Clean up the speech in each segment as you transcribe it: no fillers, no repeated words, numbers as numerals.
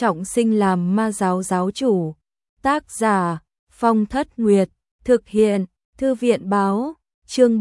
trọng sinh làm ma giáo giáo chủ. Tác giả Phong Thất Nguyệt. Thực hiện Thư viện báo. Chương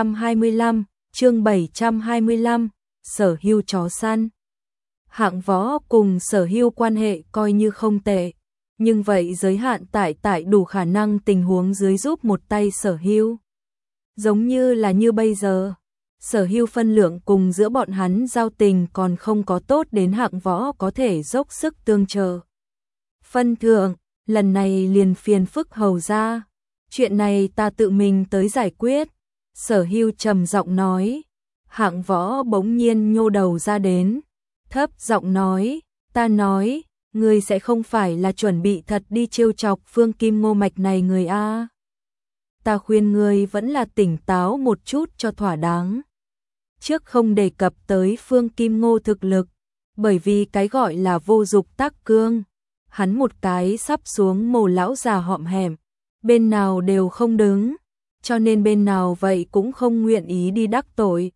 725. Sở Hưu chó săn. Hạng Võ cùng Sở Hưu quan hệ coi như không tệ, nhưng vậy giới hạn tại đủ khả năng tình huống dưới giúp một tay Sở Hưu. Giống như là như bây giờ, Sở Hưu phân lượng cùng giữa bọn hắn giao tình còn không có tốt đến Hạng Võ có thể dốc sức tương trợ. Phân thượng, lần này liền phiền phức hầu ra, chuyện này ta tự mình tới giải quyết. Sở Hưu trầm giọng nói. Hạng Võ bỗng nhiên nhô đầu ra đến, thấp giọng nói, ta nói, ngươi sẽ không phải là chuẩn bị thật đi trêu chọc Phương Kim Ngô mạch này người a? Ta khuyên ngươi vẫn là tỉnh táo một chút cho thỏa đáng. Trước không đề cập tới Phương Kim Ngô thực lực, bởi vì cái gọi là vô dục tác cương, hắn một cái sắp xuống mồ lão già hõm hẻm, bên nào đều không đứng, cho nên bên nào vậy cũng không nguyện ý đi đắc tội.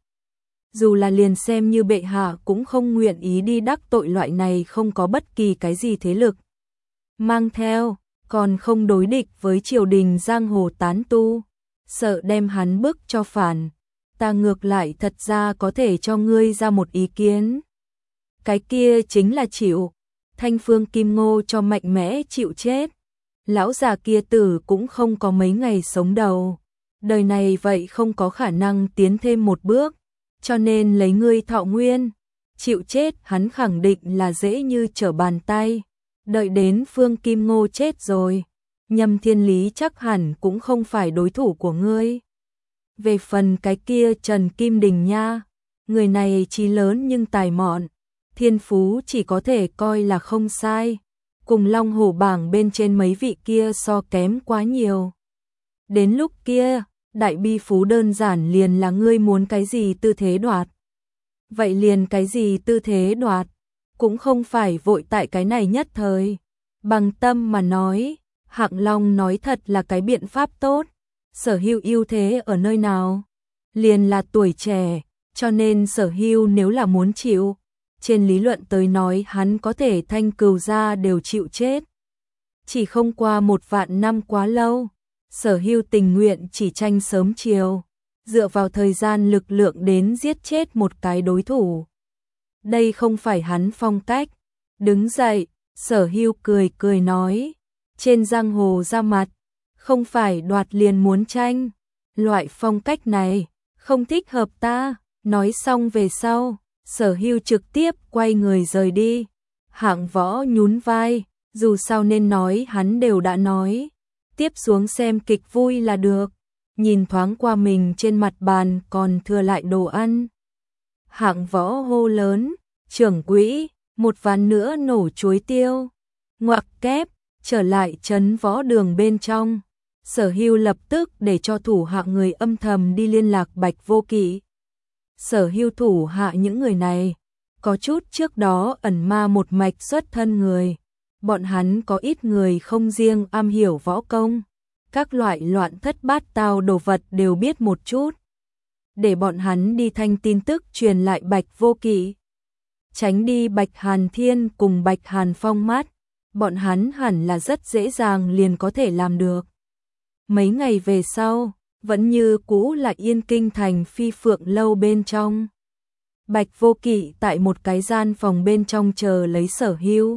Dù là liền xem như bệ hạ cũng không nguyện ý đi đắc tội loại này không có bất kỳ cái gì thế lực mang theo, còn không đối địch với triều đình giang hồ tán tu, sợ đem hắn bức cho phản. Ta ngược lại thật ra có thể cho ngươi ra một ý kiến. Cái kia chính là chịu thanh Phương Kim Ngô cho mạnh mẽ chịu chết. Lão già kia tử cũng không có mấy ngày sống đầu, đời này vậy không có khả năng tiến thêm một bước, cho nên lấy ngươi thọ nguyên, chịu chết hắn khẳng định là dễ như trở bàn tay. Đợi đến Phương Kim Ngô chết rồi, Nhâm Thiên Lý chắc hẳn cũng không phải đối thủ của ngươi. Về phần cái kia Trần Kim Đình nha, người này trí lớn nhưng tài mọn, thiên phú chỉ có thể coi là không sai, cùng Long Hổ bảng bên trên mấy vị kia so kém quá nhiều. Đến lúc kia, đại bi phú đơn giản liền là ngươi muốn cái gì tư thế đoạt. Vậy liền cái gì tư thế đoạt, cũng không phải vội tại cái này nhất thời. Bằng tâm mà nói, Hạng Long nói thật là cái biện pháp tốt. Sở Hưu ưu thế ở nơi nào? Liền là tuổi trẻ, cho nên Sở Hưu nếu là muốn chịu, trên lý luận tới nói hắn có thể thanh cừu gia đều chịu chết. Chỉ không qua 1.000 năm quá lâu, Sở Hưu tình nguyện chỉ tranh sớm chiều, dựa vào thời gian lực lượng đến giết chết một cái đối thủ. Đây không phải hắn phong cách. Đứng dậy, Sở Hưu cười cười nói, trên giang hồ ra mặt, không phải đoạt liền muốn tranh, loại phong cách này không thích hợp ta. Nói xong về sau, Sở Hưu trực tiếp quay người rời đi. Hạng Võ nhún vai, dù sao nên nói hắn đều đã nói, tiếp xuống xem kịch vui là được. Nhìn thoáng qua mình trên mặt bàn còn thừa lại đồ ăn, Hạng Võ hô lớn, trưởng quỹ, một ván nữa nổ chuối tiêu. Ngoặc kép, trở lại trấn võ đường bên trong, Sở Hưu lập tức để cho thủ hạ người âm thầm đi liên lạc Bạch Vô Kỵ. Sở Hưu thủ hạ những người này, có chút trước đó ẩn ma một mạch xuất thân người, bọn hắn có ít người không riêng am hiểu võ công, các loại loạn thất bát tao đồ vật đều biết một chút. Để bọn hắn đi thanh tin tức truyền lại Bạch Vô Kỵ, tránh đi Bạch Hàn Thiên cùng Bạch Hàn Phong mắt, bọn hắn hẳn là rất dễ dàng liền có thể làm được. Mấy ngày về sau, vẫn như cũ là Yên Kinh thành Phi Phượng lâu bên trong. Bạch Vô Kỵ tại một cái gian phòng bên trong chờ lấy Sở Hưu.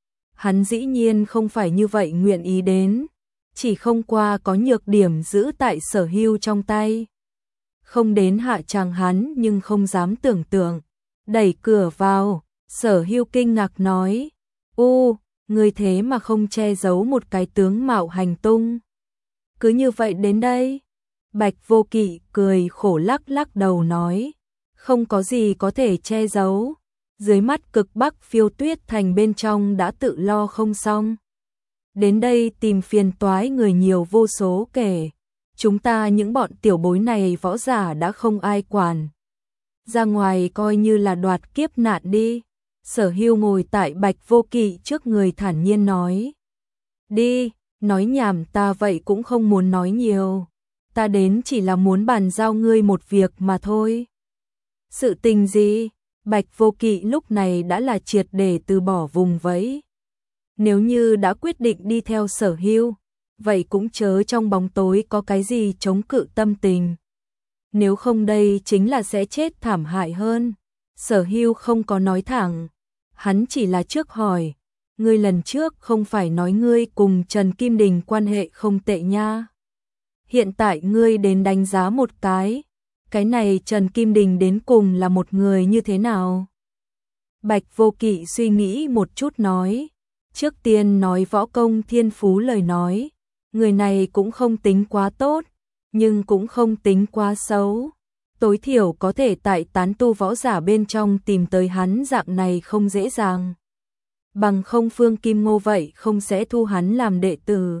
Hắn dĩ nhiên không phải như vậy nguyện ý đến, chỉ không qua có nhược điểm giữ tại Sở Hưu trong tay. Không đến hạ tràng hắn nhưng không dám tưởng tượng. Đẩy cửa vào, Sở Hưu kinh ngạc nói, người thế mà không che giấu một cái tướng mạo hành tung. Cứ như vậy đến đây. Bạch Vô Kỵ cười khổ lắc lắc đầu nói, không có gì có thể che giấu. Dưới mắt cực Bắc Phiêu Tuyết thành bên trong đã tự lo không xong. Đến đây tìm phiền toái người nhiều vô số kể. Chúng ta những bọn tiểu bối này võ giả đã không ai quản. Ra ngoài coi như là đoạt kiếp nạn đi. Sở Hưu ngồi tại Bạch Vô Kỵ trước người thản nhiên nói. Đi, nói nhảm ta vậy cũng không muốn nói nhiều. Ta đến chỉ là muốn bàn giao ngươi một việc mà thôi. Sự tình gì? Bạch Vô Kỵ lúc này đã là triệt để từ bỏ vùng vẫy. Nếu như đã quyết định đi theo Sở Hưu, vậy cũng chớ trong bóng tối có cái gì chống cự tâm tình. Nếu không đây chính là sẽ chết thảm hại hơn. Sở Hưu không có nói thẳng, hắn chỉ là trước hỏi, ngươi lần trước không phải nói ngươi cùng Trần Kim Đình quan hệ không tệ nha. Hiện tại ngươi đến đánh giá một cái này Trần Kim Đình đến cùng là một người như thế nào? Bạch Vô Kỵ suy nghĩ một chút nói, trước tiên nói võ công thiên phú lời nói, người này cũng không tính quá tốt, nhưng cũng không tính quá xấu. Tối thiểu có thể tại tán tu võ giả bên trong tìm tới hắn dạng này không dễ dàng. Bằng không Phương Kim Ngô vậy không sẽ thu hắn làm đệ tử.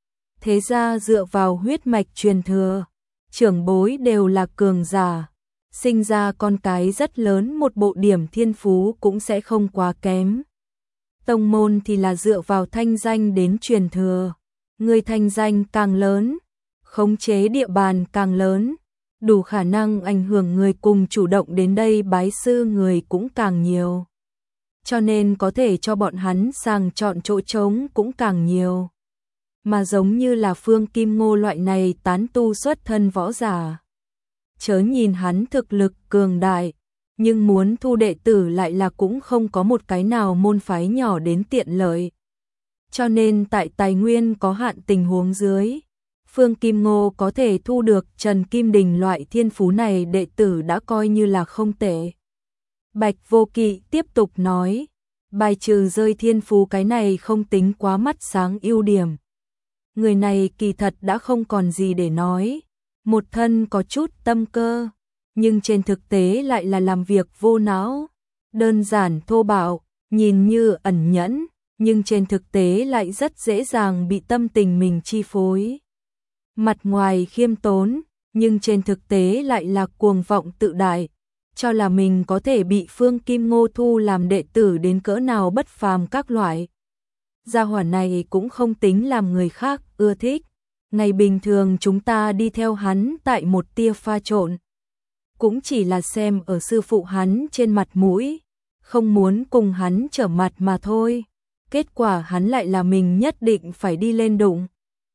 Thế ra dựa vào huyết mạch truyền thừa, trưởng bối đều là cường giả, sinh ra con cái rất lớn một bộ điểm thiên phú cũng sẽ không quá kém. Tông môn thì là dựa vào thanh danh đến truyền thừa, người thanh danh càng lớn, khống chế địa bàn càng lớn, đủ khả năng ảnh hưởng người cùng chủ động đến đây bái sư người cũng càng nhiều. Cho nên có thể cho bọn hắn sàng chọn chỗ trống cũng càng nhiều. Mà giống như là Phương Kim Ngô loại này tán tu xuất thân võ giả. Chớ nhìn hắn thực lực cường đại, nhưng muốn thu đệ tử lại là cũng không có một cái nào môn phái nhỏ đến tiện lợi. Cho nên tại tài nguyên có hạn tình huống dưới, Phương Kim Ngô có thể thu được Trần Kim Đình loại thiên phú này đệ tử đã coi như là không tệ. Bạch Vô Kỵ tiếp tục nói, bài trừ rơi thiên phú cái này không tính quá mắt sáng ưu điểm. Người này kỳ thật đã không còn gì để nói, một thân có chút tâm cơ, nhưng trên thực tế lại là làm việc vô não, đơn giản thô bạo, nhìn như ẩn nhẫn, nhưng trên thực tế lại rất dễ dàng bị tâm tình mình chi phối. Mặt ngoài khiêm tốn, nhưng trên thực tế lại là cuồng vọng tự đại, cho là mình có thể bị Phương Kim Ngô thu làm đệ tử đến cỡ nào bất phàm các loại. Gia hỏa này cũng không tính làm người khác ưa thích. Ngày bình thường chúng ta đi theo hắn tại một tia pha trộn, cũng chỉ là xem ở sư phụ hắn trên mặt mũi, không muốn cùng hắn trở mặt mà thôi. Kết quả hắn lại là mình nhất định phải đi lên đụng.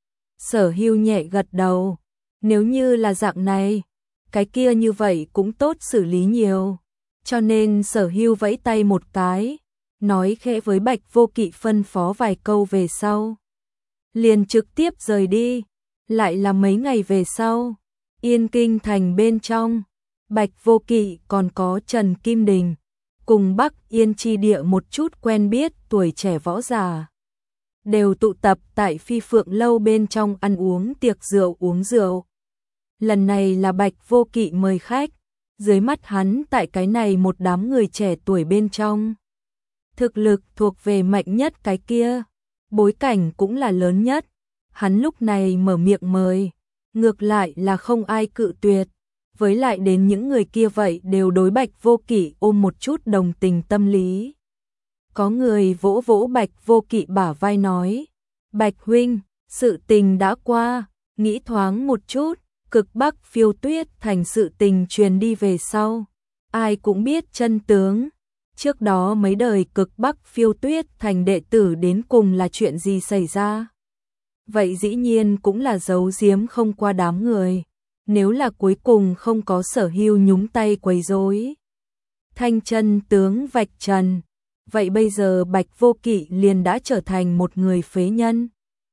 Sở Hưu nhẹ gật đầu, nếu như là dạng này, cái kia như vậy cũng tốt xử lý nhiều. Cho nên Sở Hưu vẫy tay một cái, nói khẽ với Bạch Vô Kỵ phân phó vài câu về sau. Liền trực tiếp rời đi, lại là mấy ngày về sau, Yên Kinh thành bên trong, Bạch Vô Kỵ còn có Trần Kim Đình, cùng Bắc Yên chi địa một chút quen biết tuổi trẻ võ giả. Đều tụ tập tại Phi Phượng lâu bên trong ăn uống tiệc rượu uống rượu. Lần này là Bạch Vô Kỵ mời khách, dưới mắt hắn tại cái này một đám người trẻ tuổi bên trong. Thực lực thuộc về mạnh nhất cái kia, bối cảnh cũng là lớn nhất. Hắn lúc này mở miệng mời, ngược lại là không ai cự tuyệt. Với lại đến những người kia vậy đều đối Bạch Vô Kỵ ôm một chút đồng tình tâm lý. Có người vỗ vỗ Bạch Vô Kỵ bả vai nói, Bạch huynh, sự tình đã qua, nghĩ thoáng một chút, cực Bắc Phiêu Tuyết thành sự tình truyền đi về sau. Ai cũng biết chân tướng. Trước đó mấy đời cực Bắc Phiêu Tuyết thành đệ tử đến cùng là chuyện gì xảy ra. Vậy dĩ nhiên cũng là giấu giếm không qua đám người. Nếu là cuối cùng không có Sở Hưu nhúng tay quấy rối, thanh chân tướng vạch trần, vậy bây giờ Bạch Vô Kỵ liền đã trở thành một người phế nhân.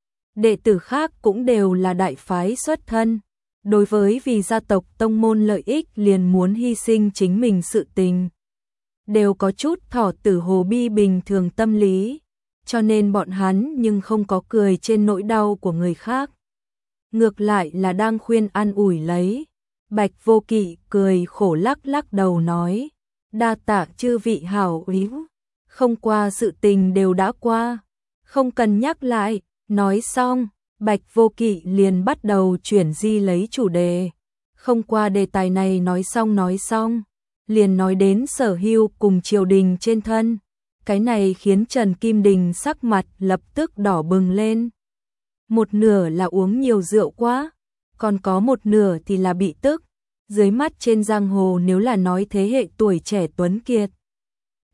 Đệ tử khác cũng đều là đại phái xuất thân, đối với vì gia tộc tông môn lợi ích liền muốn hy sinh chính mình sự tình. Đều có chút thỏ tử hồ bi bình thường tâm lý, cho nên bọn hắn nhưng không có cười trên nỗi đau của người khác. Ngược lại là đang khuyên an ủi lấy. Bạch Vô Kỵ cười khổ lắc lắc đầu nói, đa tạ chư vị hảo ý, không qua sự tình đều đã qua, không cần nhắc lại. Nói xong, Bạch Vô Kỵ liền bắt đầu chuyển di lấy chủ đề. Không qua đề tài này nói xong, liền nói đến Sở Hưu cùng triều đình trên thân. Cái này khiến Trần Kim Đình sắc mặt lập tức đỏ bừng lên. Một nửa là uống nhiều rượu quá, còn có một nửa thì là bị tức. Dưới mắt trên giang hồ nếu là nói thế hệ tuổi trẻ tuấn kiệt,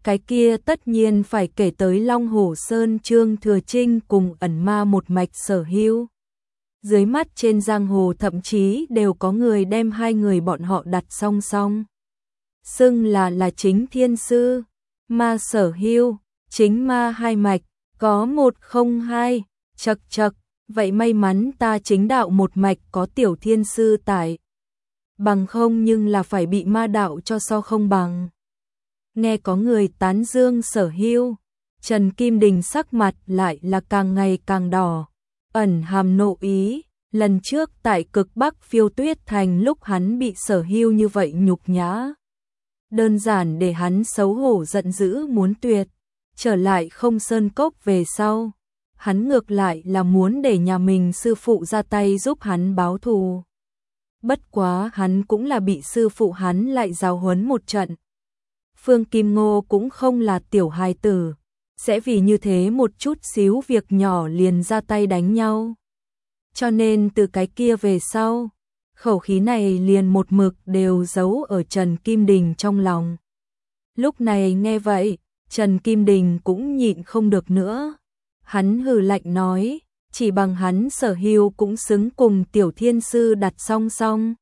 Cái kia tất nhiên phải kể tới Long Hổ Sơn Trương Thừa Trinh cùng ẩn ma một mạch Sở Hưu. Dưới mắt trên giang hồ thậm chí đều có người đem hai người bọn họ đặt song song. Xưng là chính thiên sư, ma Sở Hưu, chính ma hai mạch, có một không hai, chật chật, vậy may mắn ta chính đạo một mạch có tiểu thiên sư tại. Bằng không nhưng là phải bị ma đạo cho so không bằng. Nghe có người tán dương Sở Hưu, Trần Kim Đình sắc mặt lại là càng ngày càng đỏ, ẩn hàm nộ ý. Lần trước tại cực Bắc Phiêu Tuyết Thành lúc hắn bị Sở Hưu như vậy nhục nhã, đơn giản để hắn xấu hổ giận dữ muốn tuyệt. Trở lại Không Sơn Cốc về sau, hắn ngược lại là muốn để nhà mình sư phụ ra tay giúp hắn báo thù. Bất quá hắn cũng là bị sư phụ hắn lại giáo huấn một trận. Phương Kim Ngô cũng không là tiểu hài tử, sẽ vì như thế một chút xíu việc nhỏ liền ra tay đánh nhau. Cho nên từ cái kia về sau, khẩu khí này liền một mực đều giấu ở Trần Kim Đình trong lòng. Lúc này nghe vậy, Trần Kim Đình cũng nhịn không được nữa. Hắn hừ lạnh nói, chỉ bằng hắn Sở Hưu cũng xứng cùng tiểu thiên sư đặt song song.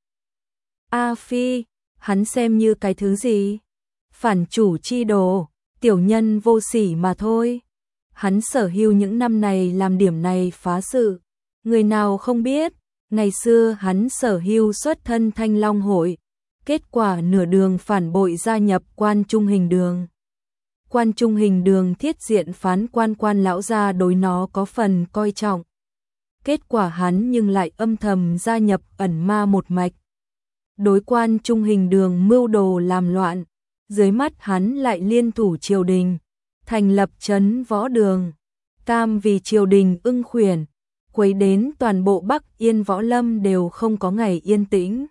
A Phi, hắn xem như cái thứ gì? Phản chủ chi đồ, tiểu nhân vô sỉ mà thôi. Hắn Sở Hưu những năm này làm điểm này phá sự, người nào không biết. Ngày xưa hắn Sở Hưu xuất thân Thanh Long hội, kết quả nửa đường phản bội gia nhập Quan Trung Hình Đường. Quan Trung Hình Đường thiết diện phán quan lão gia đối nó có phần coi trọng. Kết quả hắn nhưng lại âm thầm gia nhập ẩn ma một mạch. Đối Quan Trung Hình Đường mưu đồ làm loạn, dưới mắt hắn lại liên thủ triều đình, thành lập trấn võ đường, cam vì triều đình ưng khuyển, quấy đến toàn bộ Bắc Yên võ lâm đều không có ngày yên tĩnh.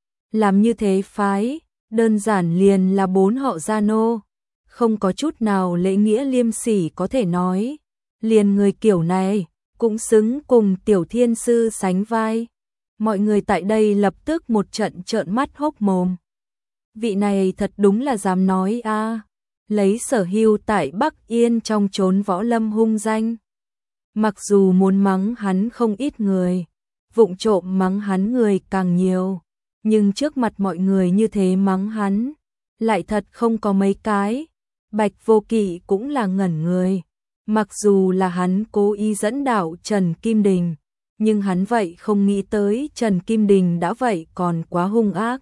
Làm như thế phái, đơn giản liền là bốn họ gia nô, không có chút nào lễ nghĩa liêm sỉ có thể nói. Liền người kiểu này, cũng xứng cùng tiểu thiên sư sánh vai. Mọi người tại đây lập tức một trận trợn mắt hốc mồm. Vị này thật đúng là dám nói a, lấy Sở Hưu tại Bắc Yên trong chốn võ lâm hung danh. Mặc dù muốn mắng hắn không ít người, vụng trộm mắng hắn người càng nhiều, nhưng trước mặt mọi người như thế mắng hắn, lại thật không có mấy cái. Bạch Vô Kỵ cũng là ngẩn người, mặc dù là hắn cố ý dẫn đạo Trần Kim Đình, nhưng hắn vậy không nghĩ tới Trần Kim Đình đã vậy còn quá hung ác.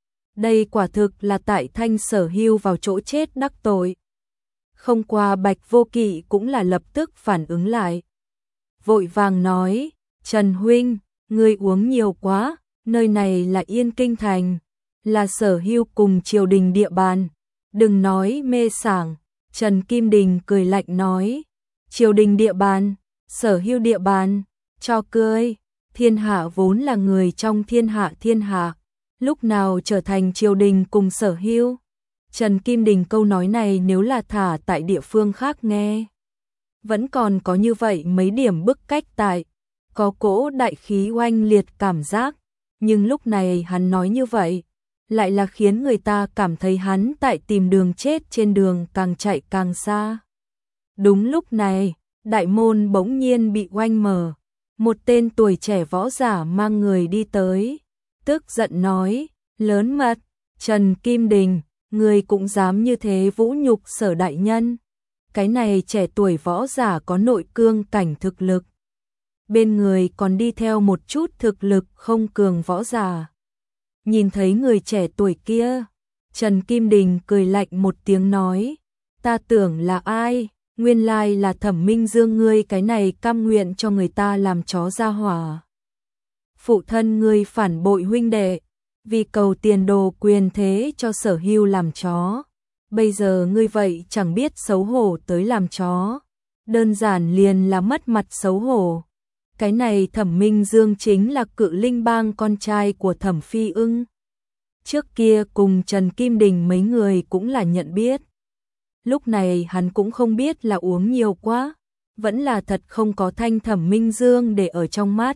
Đây quả thực là tại thanh Sở Hưu vào chỗ chết đắc tội. Không qua Bạch Vô Kỵ cũng là lập tức phản ứng lại. Vội vàng nói, Trần Huynh, ngươi uống nhiều quá, nơi này là Yên Kinh Thành, là Sở Hưu cùng triều đình địa bàn. Đừng nói mê sảng. Trần Kim Đình cười lạnh nói, triều đình địa bàn, Sở Hưu địa bàn, cho cười. Thiên hạ vốn là người trong thiên hạ, lúc nào trở thành triều đình cùng Sở Hưu. Trần Kim Đình câu nói này nếu là thả tại địa phương khác nghe, vẫn còn có như vậy mấy điểm bức cách tại, có cỗ đại khí oanh liệt cảm giác, nhưng lúc này hắn nói như vậy, lại là khiến người ta cảm thấy hắn tại tìm đường chết trên đường càng chạy càng xa. Đúng lúc này, đại môn bỗng nhiên bị oanh mở, một tên tuổi trẻ võ giả mang người đi tới, tức giận nói, lớn mật, Trần Kim Đình, người cũng dám như thế vũ nhục Sở đại nhân. Cái này trẻ tuổi võ giả có nội cương cảnh thực lực, bên người còn đi theo một chút thực lực không cường võ giả. Nhìn thấy người trẻ tuổi kia, Trần Kim Đình cười lạnh một tiếng nói, ta tưởng là ai, nguyên lai là Thẩm Minh Dương, ngươi cái này cam nguyện cho người ta làm chó ra hỏa. Phụ thân ngươi phản bội huynh đệ, vì cầu tiền đồ quyền thế cho Sở Hưu làm chó. Bây giờ ngươi vậy chẳng biết xấu hổ tới làm chó, đơn giản liền là mất mặt xấu hổ. Cái này Thẩm Minh Dương chính là Cự Linh Bang con trai của Thẩm Phi Ưng. Trước kia cùng Trần Kim Đình mấy người cũng là nhận biết. Lúc này hắn cũng không biết là uống nhiều quá, vẫn là thật không có thanh Thẩm Minh Dương để ở trong mắt.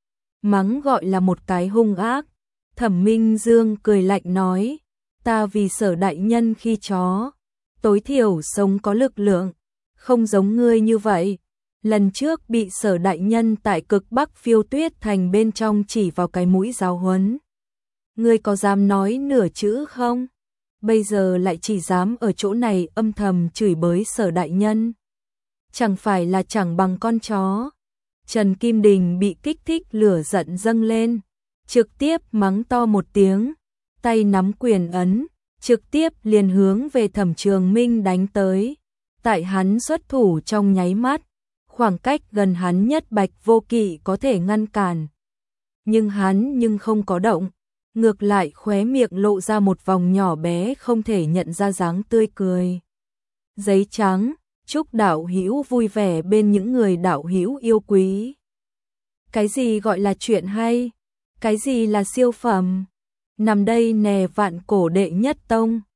Mắng gọi là một cái hung ác. Thẩm Minh Dương cười lạnh nói, ta vì Sở đại nhân khi chó, tối thiểu sống có lực lượng, không giống ngươi như vậy. Lần trước bị Sở đại nhân tại cực Bắc Phiêu Tuyết thành bên trong chỉ vào cái mũi giáo huấn. Ngươi có dám nói nửa chữ không? Bây giờ lại chỉ dám ở chỗ này âm thầm chửi bới Sở đại nhân. Chẳng phải là chẳng bằng con chó. Trần Kim Đình bị kích thích lửa giận dâng lên, trực tiếp mắng to một tiếng, tay nắm quyền ấn, trực tiếp liền hướng về Thẩm Trường Minh đánh tới. Tại hắn xuất thủ trong nháy mắt, khoảng cách gần hắn nhất Bạch Vô Kỵ có thể ngăn cản. Nhưng hắn không có động, ngược lại khóe miệng lộ ra một vòng nhỏ bé không thể nhận ra dáng tươi cười. Giấy trắng, chúc đạo hữu vui vẻ bên những người đạo hữu yêu quý. Cái gì gọi là chuyện hay? Cái gì là siêu phẩm? Nằm đây nè Vạn Cổ đệ nhất tông.